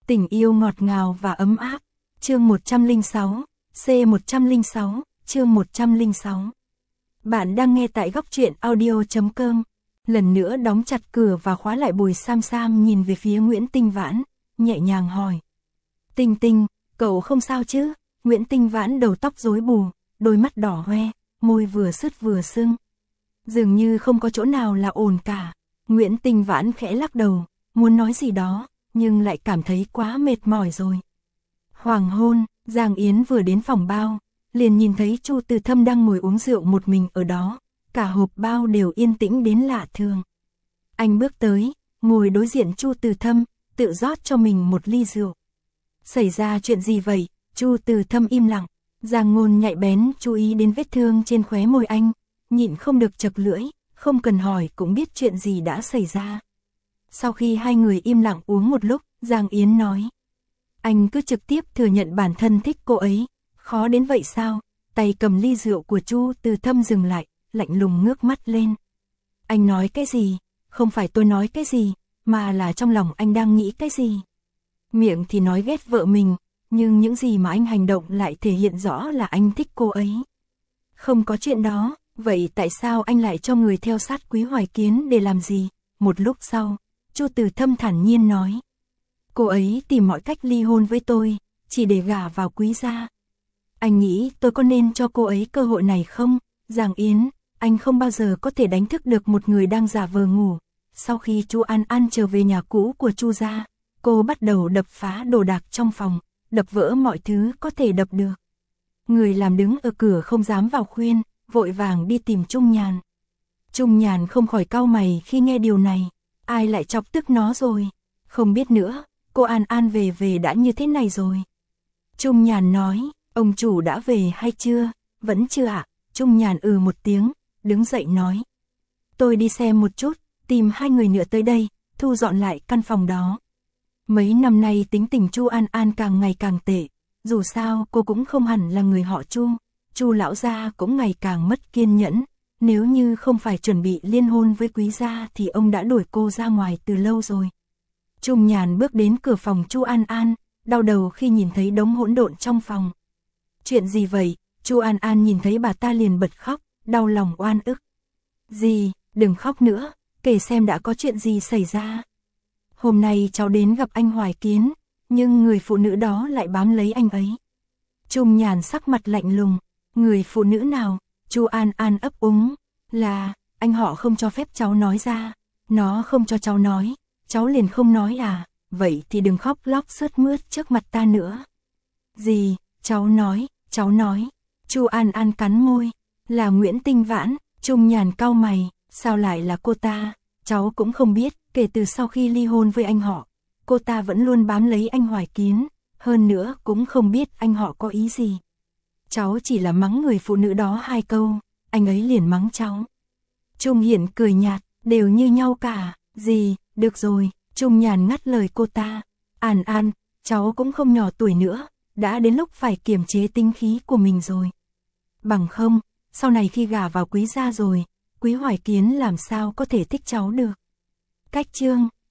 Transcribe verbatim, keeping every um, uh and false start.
Tình yêu ngọt ngào và ấm áp. Chương một trăm lẻ sáu, C một trăm lẻ sáu, chương một trăm lẻ sáu. Bạn đang nghe tại góc truyện audio chấm com. Lần nữa đóng chặt cửa và khóa lại, Bùi Sam Sam nhìn về phía Nguyễn Tinh Vãn, nhẹ nhàng hỏi. Tinh Tinh, cậu không sao chứ? Nguyễn Tinh Vãn đầu tóc rối bù, đôi mắt đỏ hoe, môi vừa sứt vừa sưng. Dường như không có chỗ nào là ổn cả. Nguyễn Tinh Vãn khẽ lắc đầu, muốn nói gì đó, nhưng lại cảm thấy quá mệt mỏi rồi. Hoàng hôn, Giang Yến vừa đến phòng bao, liền nhìn thấy Chu Từ Thâm đang ngồi uống rượu một mình ở đó, cả hộp bao đều yên tĩnh đến lạ thường. Anh bước tới, ngồi đối diện Chu Từ Thâm, tự rót cho mình một ly rượu. Xảy ra chuyện gì vậy? Chu Từ Thâm im lặng. Giang Ngôn nhạy bén chú ý đến vết thương trên khóe môi anh, nhịn không được chật lưỡi, không cần hỏi cũng biết chuyện gì đã xảy ra. Sau khi hai người im lặng uống một lúc, Giang Yến nói. Anh cứ trực tiếp thừa nhận bản thân thích cô ấy, khó đến vậy sao? Tay cầm ly rượu của Chu Từ Thâm dừng lại, lạnh lùng ngước mắt lên. Anh nói cái gì? Không phải tôi nói cái gì, mà là trong lòng anh đang nghĩ cái gì? Miệng thì nói ghét vợ mình, nhưng những gì mà anh hành động lại thể hiện rõ là anh thích cô ấy. Không có chuyện đó, vậy tại sao anh lại cho người theo sát Quý Hoài Kiến để làm gì? Một lúc sau, Chu Từ Thâm thản nhiên nói. Cô ấy tìm mọi cách ly hôn với tôi, chỉ để gả vào Quý gia. Anh nghĩ tôi có nên cho cô ấy cơ hội này không? Giang Yến, anh không bao giờ có thể đánh thức được một người đang giả vờ ngủ. Sau khi Chu An An trở về nhà cũ của Chu gia, cô bắt đầu đập phá đồ đạc trong phòng, đập vỡ mọi thứ có thể đập được. Người làm đứng ở cửa không dám vào khuyên, vội vàng đi tìm Trung Nhàn. Trung Nhàn không khỏi cau mày khi nghe điều này, ai lại chọc tức nó rồi? Không biết nữa, cô An An về về đã như thế này rồi. Trung Nhàn nói, ông chủ đã về hay chưa? Vẫn chưa ạ. Trung Nhàn ừ một tiếng, đứng dậy nói. Tôi đi xem một chút, tìm hai người nữa tới đây, thu dọn lại căn phòng đó. Mấy năm nay tính tình Chu An An càng ngày càng tệ, dù sao cô cũng không hẳn là người họ Chu. Chu lão gia cũng ngày càng mất kiên nhẫn, nếu như không phải chuẩn bị liên hôn với Quý gia thì ông đã đuổi cô ra ngoài từ lâu rồi. Trung Nhàn bước đến cửa phòng Chu An An, đau đầu khi nhìn thấy đống hỗn độn trong phòng. Chuyện gì vậy? Chu An An nhìn thấy bà ta liền bật khóc, đau lòng oan ức. Gì, đừng khóc nữa, kể xem đã có chuyện gì xảy ra. Hôm nay cháu đến gặp anh Hoài Kiến, nhưng người phụ nữ đó lại bám lấy anh ấy. Trung Nhàn sắc mặt lạnh lùng, người phụ nữ nào? Chu An An ấp úng, là, anh họ không cho phép cháu nói ra, nó không cho cháu nói, cháu liền không nói à, vậy thì đừng khóc lóc sướt mướt trước mặt ta nữa. Gì, cháu nói, cháu nói, Chu An An cắn môi, là Nguyễn Tinh Vãn. Trung Nhàn cau mày, sao lại là cô ta? Cháu cũng không biết, kể từ sau khi ly hôn với anh họ, cô ta vẫn luôn bám lấy anh Hoài Kiến, hơn nữa cũng không biết anh họ có ý gì. Cháu chỉ là mắng người phụ nữ đó hai câu, anh ấy liền mắng cháu. Trung Hiển cười nhạt, đều như nhau cả, gì, được rồi, Trung Nhàn ngắt lời cô ta. An An, cháu cũng không nhỏ tuổi nữa, đã đến lúc phải kiềm chế tính khí của mình rồi. Bằng không, sau này khi gả vào Quý gia rồi, Quý Hoài Kiến làm sao có thể thích cháu được. Cách chương